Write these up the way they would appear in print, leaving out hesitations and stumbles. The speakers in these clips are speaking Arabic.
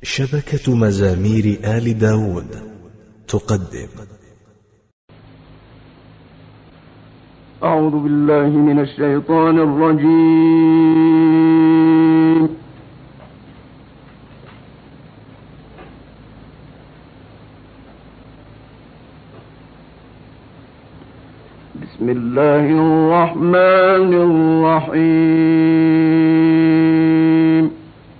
شبكة مزامير آل داود تقدم. أعوذ بالله من الشيطان الرجيم. بسم الله الرحمن الرحيم.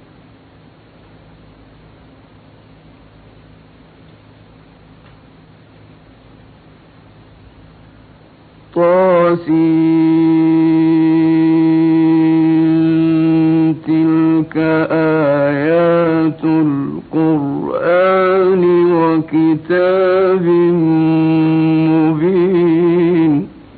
تلك آيات القرآن وكتاب مبين.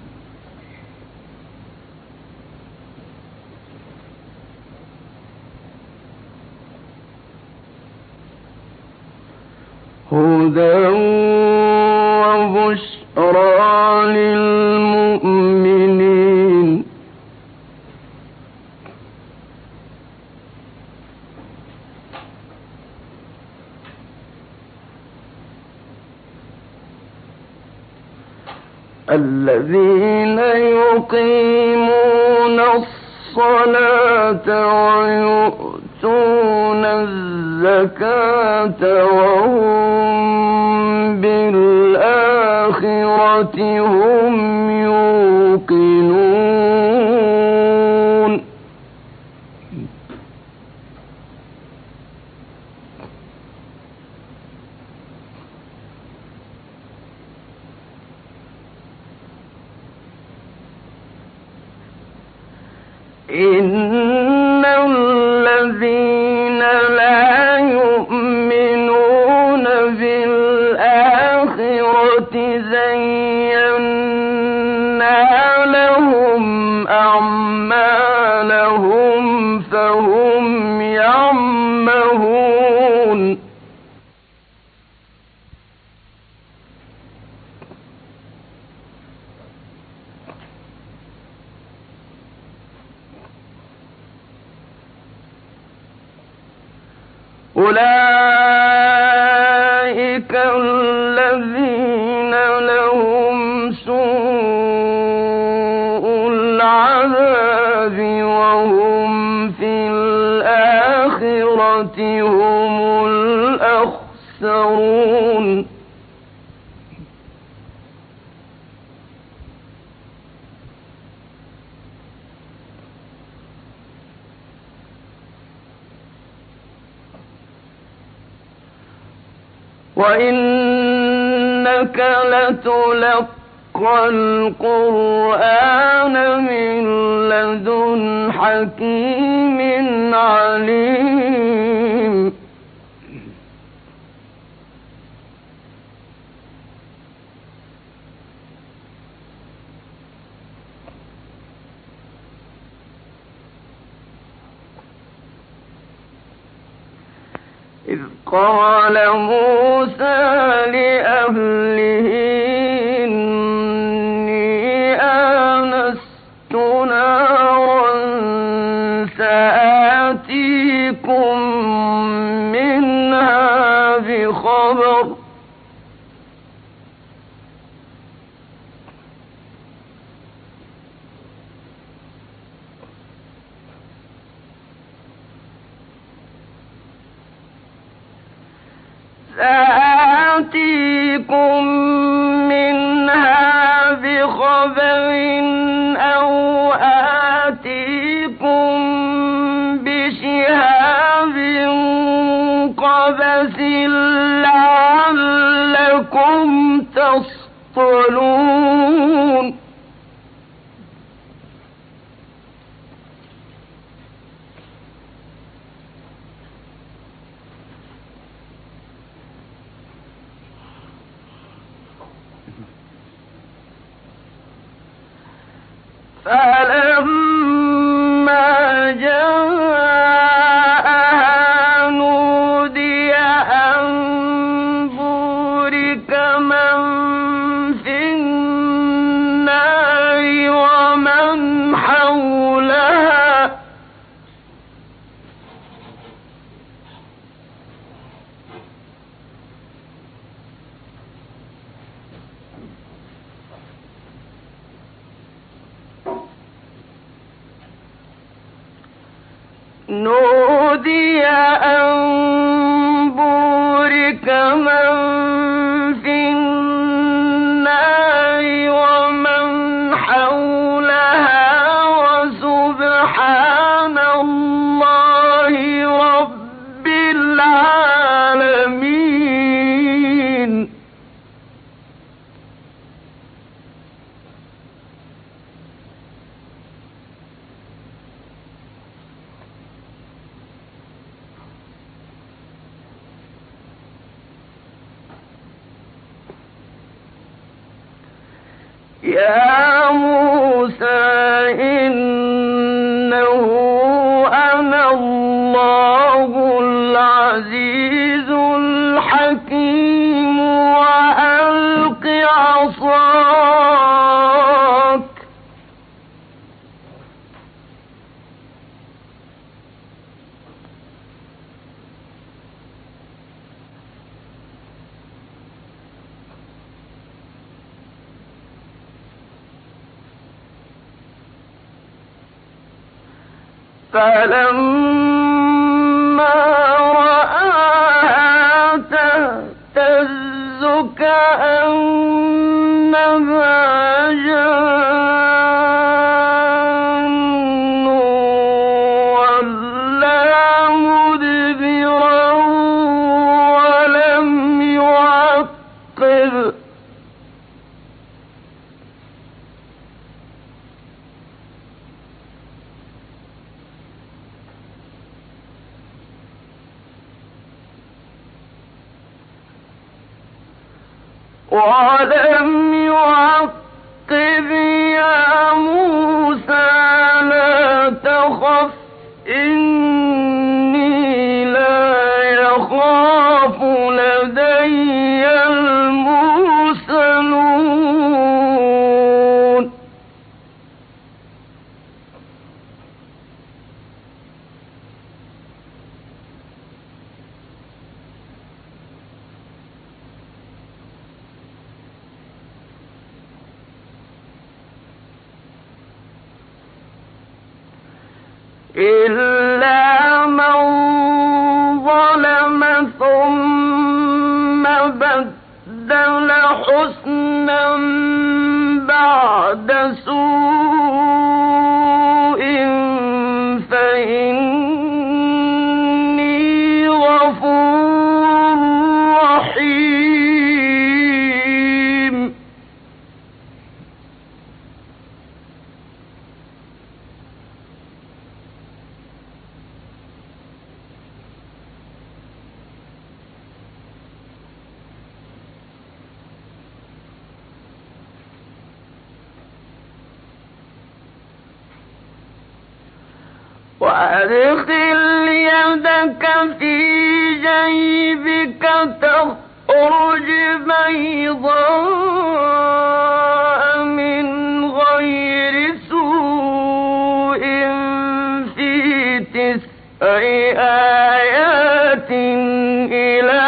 هدى وبشرى للمؤمنين. الذين يقيمون الصلاة ويؤتون الزكاة وهم بالآخرة هم يوقنون. إن الذين لا يؤمنون بالآخرة زينا لهم أعمالهم فهم يعمهون. أولئك الذين لهم سوء العذاب وهم في الآخرة هم الأخسرون. وإنك لتلقى القرآن من لدن حكيم عليم. إذ قال موسى لأهله إني آنست نارا سآتيكم منها بخبر أو آتيكم بشهاب قبس لعلكم تصطلون. فلما جاءها نودي أن بورك من في النار ومن حولها نودي أن بورك من في النار ومن حولها وسبحان الله رب العالمين. يا موسى إنه أنا الله العزيز الحكيم وألق عصاك. فلما رآها تهتز كأنها جان ولا مدبرا ولم يعقب. ولم يعقب يا موسى لا تخف إني لا يخاف لدي المرسلون. إلا من ظلم ثم بدل حسنا بعد سوء فإني غفور رحيم. وأدخل يدك في جيبك تخرج بيضاء من غير سوء في 9 آيات إلى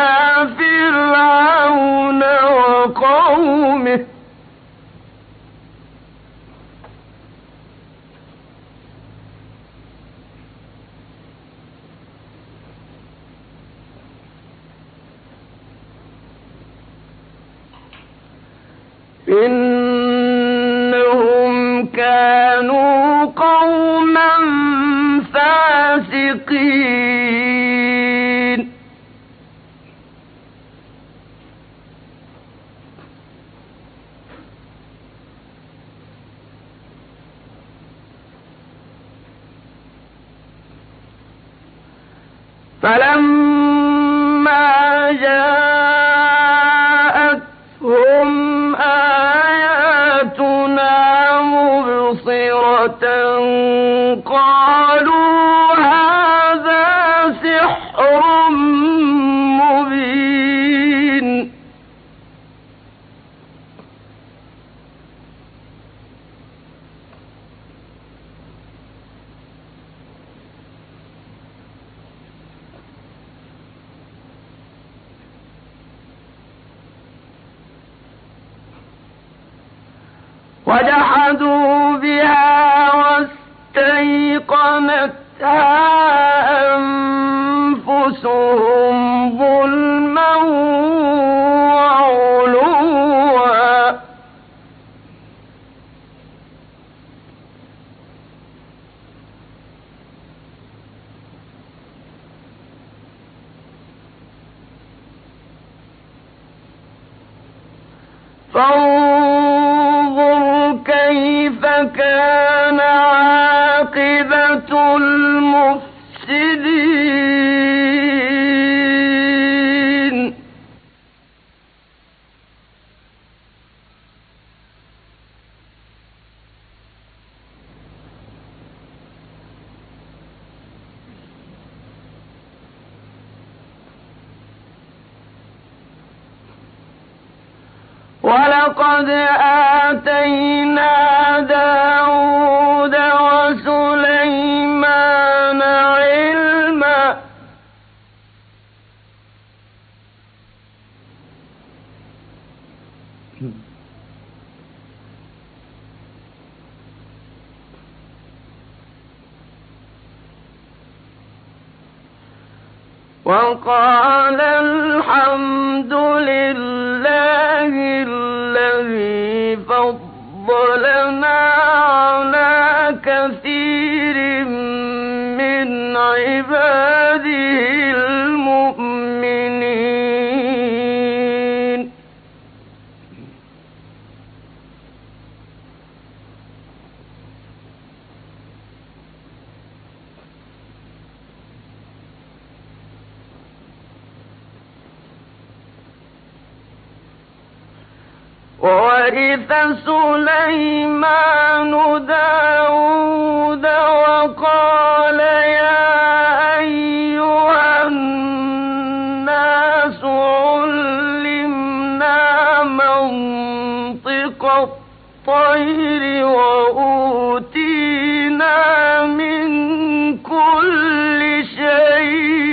فرعون وقومه إنهم كانوا قوما فاسقين. فلما جاءتهم آياتنا مبصرة قالوا هذا سحر مبين. وجحدوا بها واستيقنتها فانظر كيف كان عاقبة المفسدين. ولقد آتينا داود وسليمان علما وقال الحمد لله الذي فضلنا على كثير من عباده المؤمنين. وورث سليمان داود وقال يا أيها الناس علمنا منطق الطير وأوتينا من كل شيء.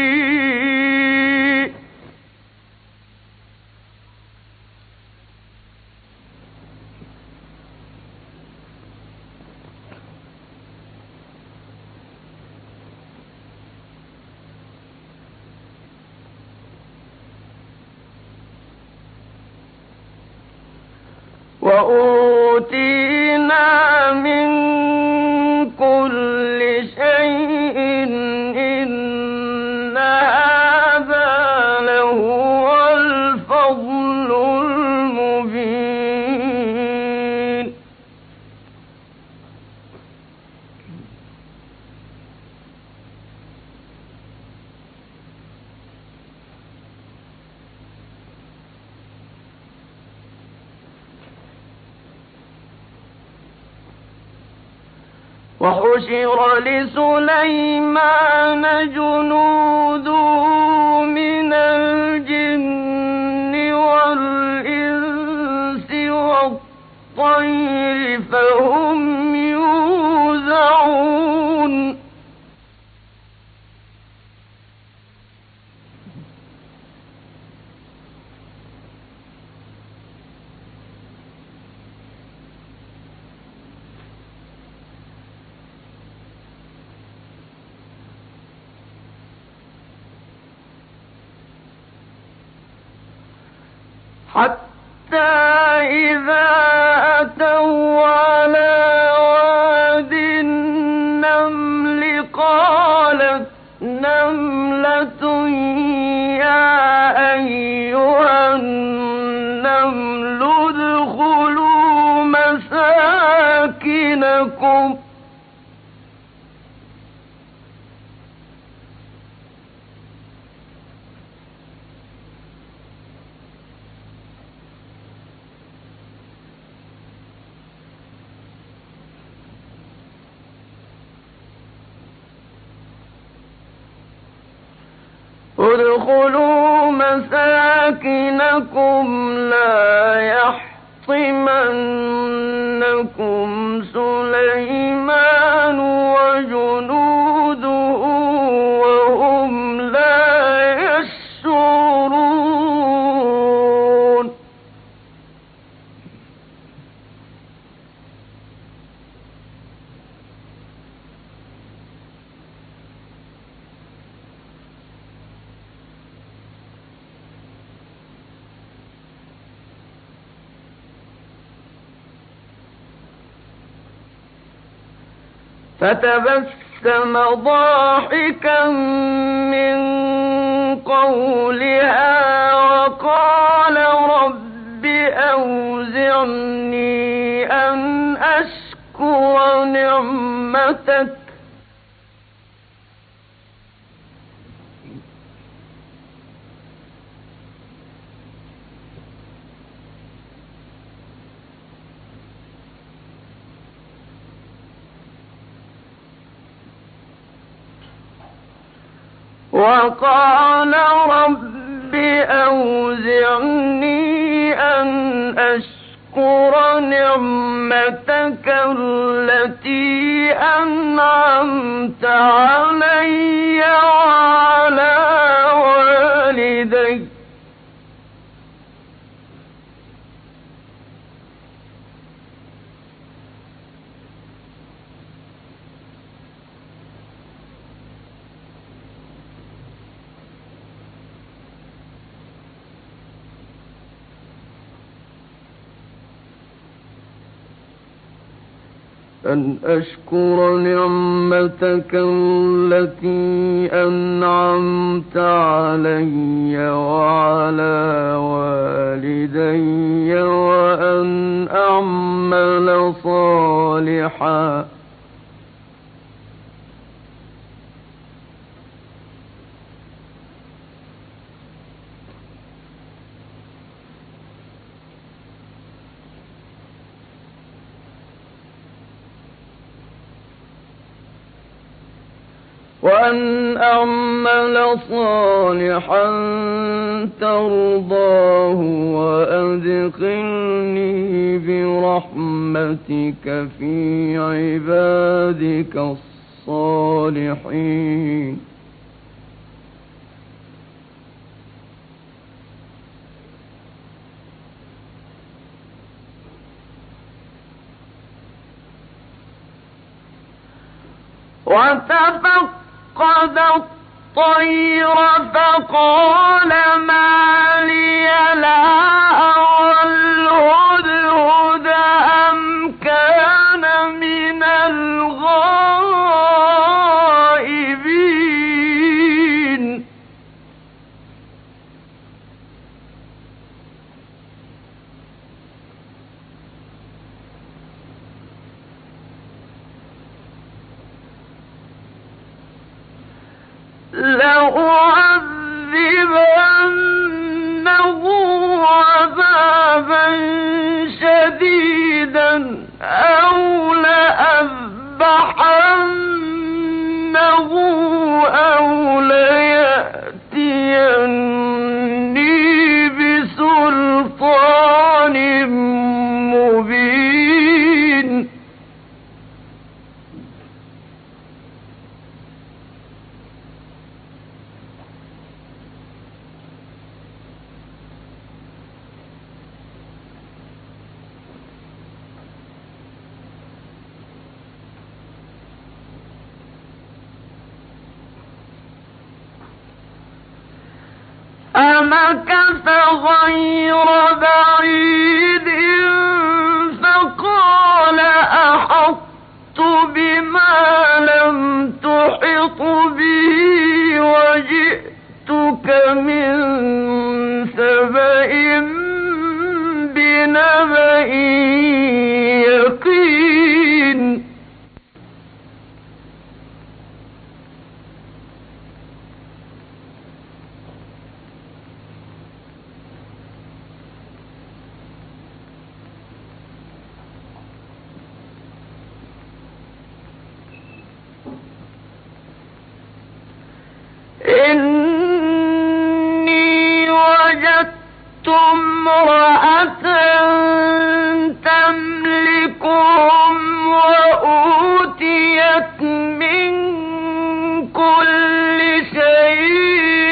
وأوتينا من كل شيء إن هذا لهو الفضل المبين. وحشر لسليمان جنوده من الجن والإنس والطير فهم يوزعون. حتى إذا أتوا على واد النمل قالت نملة يا أيها النمل ادخلوا مساكنكم ادخلوا مساكنكم لا يحطمنكم سليمان وجنوده وهم لا يشعرون. فتبسم ضاحكا من قولها وقال رب أوزعني أوزعني أن أشكر نعمتك وقال رب أوزعني أن أشكر نعمتك التي أنعمت علي وعلى والدي أن أشكر نعمتك التي أنعمت علي وعلى والدي وأن أعمل صالحا ترضاه وأدخلني برحمتك في عبادك الصالحين وتفقد الطير فقال ما لي لا أرى الهدهد أم كان من الغائبين لأعذبنه عذابا شديدا أو لأذبحنه أو ليأتيني بسلطان مبين فمكث غير بعيد فقال أحطت بما لم تحط به وجئتك من سبأ بنبأ يقين إني وجدت امرأة تملكهم وأوتيت من كل شيء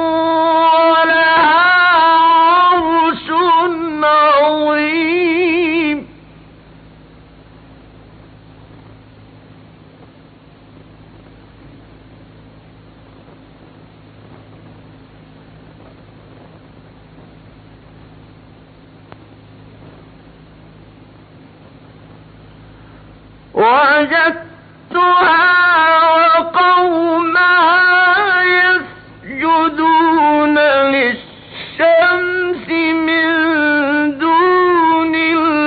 ولها عرش عظيم وجدتها وقومها يسجدون للشمس من دون الله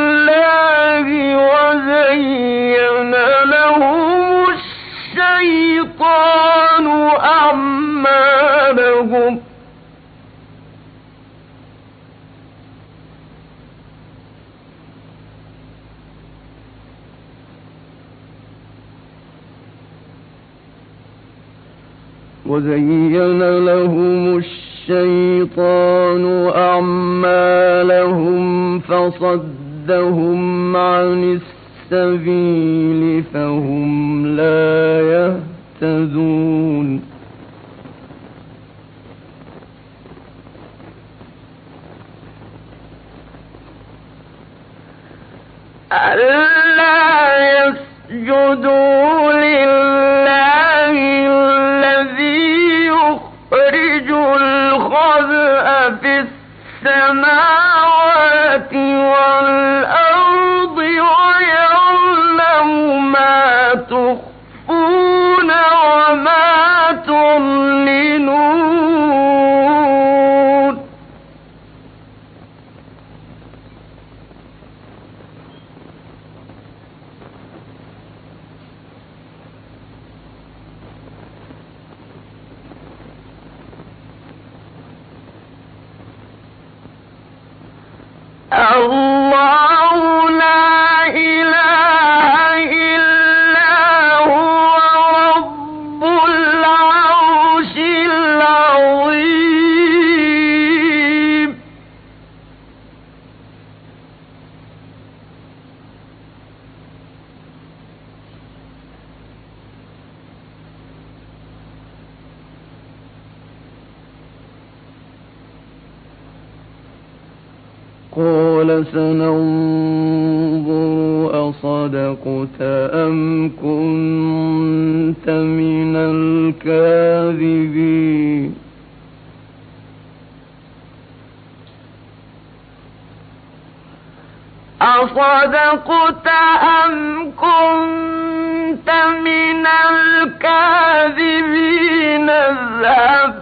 وزين لهم الشيطان أعمالهم فصدهم عن السبيل فهم لا يهتدون ألا يسجدوا لله الذي يخرج الخبأ في السماوات والأرض ويعلم ما تخفون وما تعلنون الله لا إله إلا هو رب العرش العظيم قال سننظر أصدقت أم كنت من الكاذبين أصدقت أم كنت من الكاذبين اذهب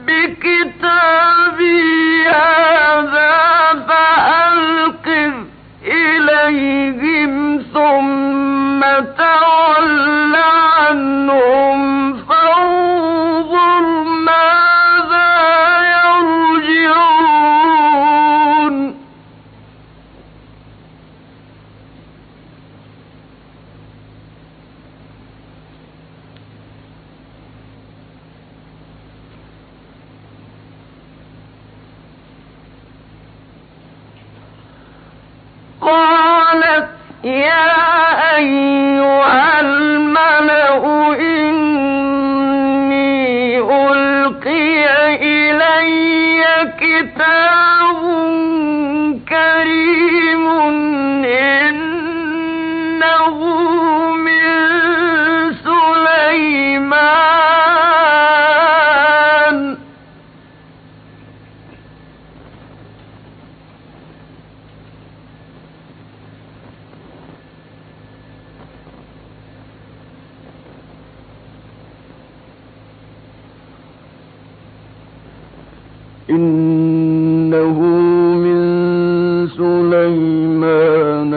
بكتابي هذا فألقه إليهم ثم تول عنهم فانظر ماذا يرجعون قالت يا أيها الملأ إني ألقي إلي كتاب كريم إنه من سليمان إنه من سليمان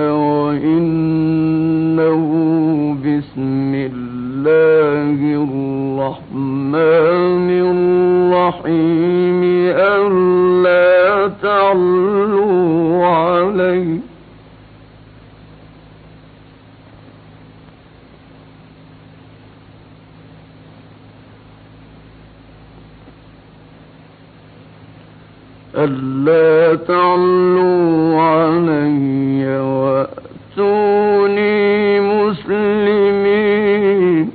وإنه بسم الله الرحمن الرحيم ألا تعلوا علي ألا تعلوا علي وأتوني مسلمين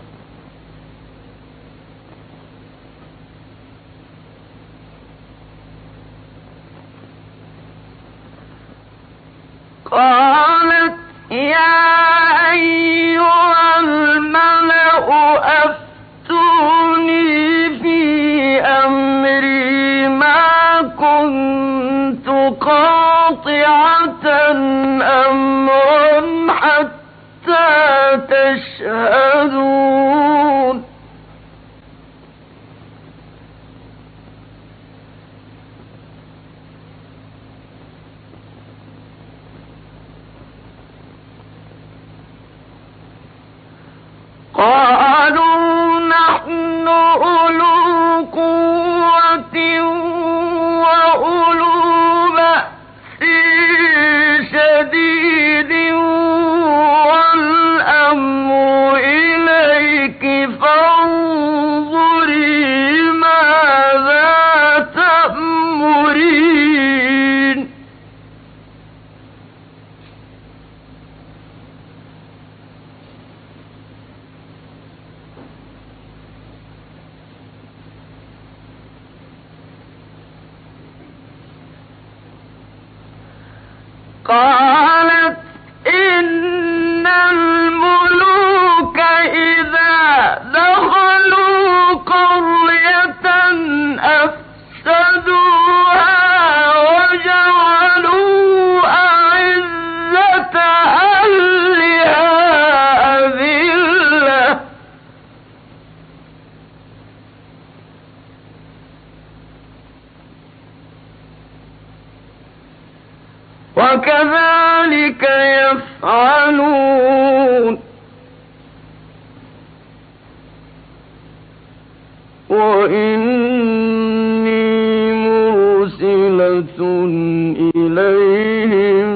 قالت يا أيها الملأ أفتوني في أمري ما كنت قاطعة أمرا حتى تشهدون قالوا نحن أولو قوة وأولو بأس شديد والأمر إليك قالت إن الملوك إذا دخلوا قرية أفسدوها وجعلوا أعزة أهلها أذلة وكذلك يفعلون وإني مرسلة إليهم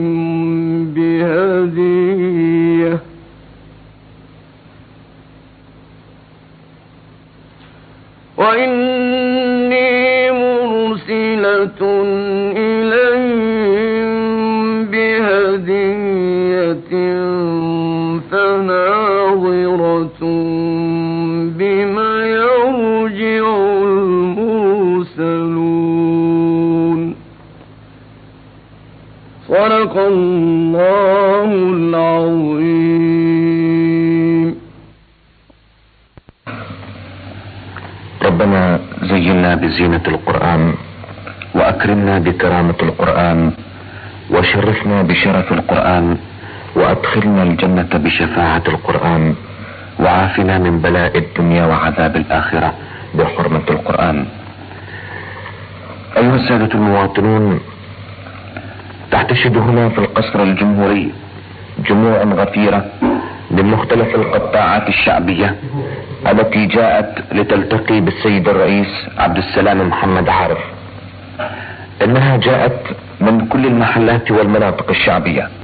بهدية فناظرة بما يرجع المرسلون. صدق الله العظيم. ربنا زينا بزينة القرآن وأكرمنا بكرامة القرآن وشرفنا بشرف القرآن وأدخلنا الجنة بشفاعة القرآن وعافنا من بلاء الدنيا وعذاب الآخرة بحرمة القرآن. أيها السادة المواطنون، تحتشد هنا في القصر الجمهوري جموع غفيرة من مختلف القطاعات الشعبية التي جاءت لتلتقي بالسيد الرئيس عبد السلام محمد عارف. إنها جاءت من كل المحلات والمناطق الشعبية،